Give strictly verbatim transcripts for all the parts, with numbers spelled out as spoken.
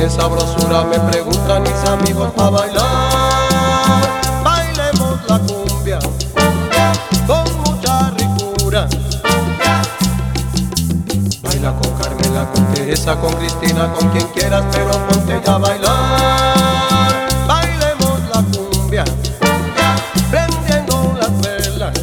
tiene sabrosura, me preguntan mis amigos pa' bailar. Bailemos la cumbia, con mucha ricura. Baila con Carmela, con Teresa, con Cristina, con quien quieras, pero ponte ya a bailar. Bailemos la cumbia, prendiendo las velas.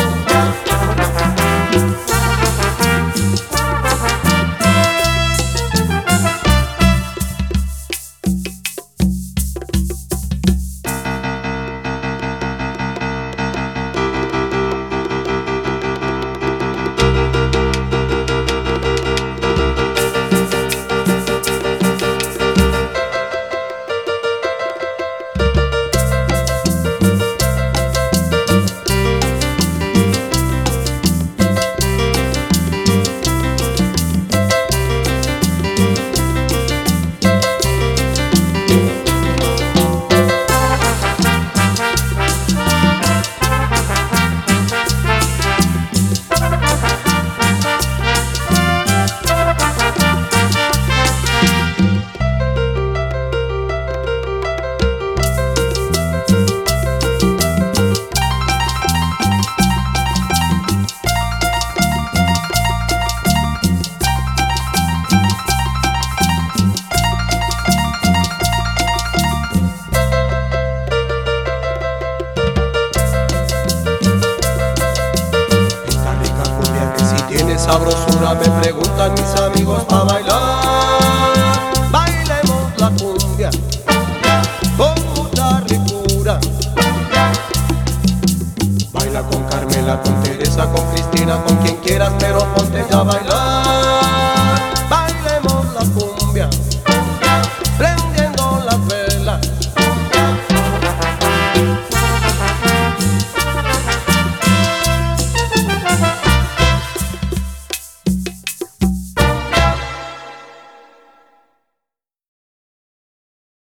Sabrosura, me preguntan mis amigos pa' bailar. Bailemos la cumbia, con mucha ricura. Baila con Carmela, con Teresa, con Cristina, con quien quieras, pero ponte ya a bailar.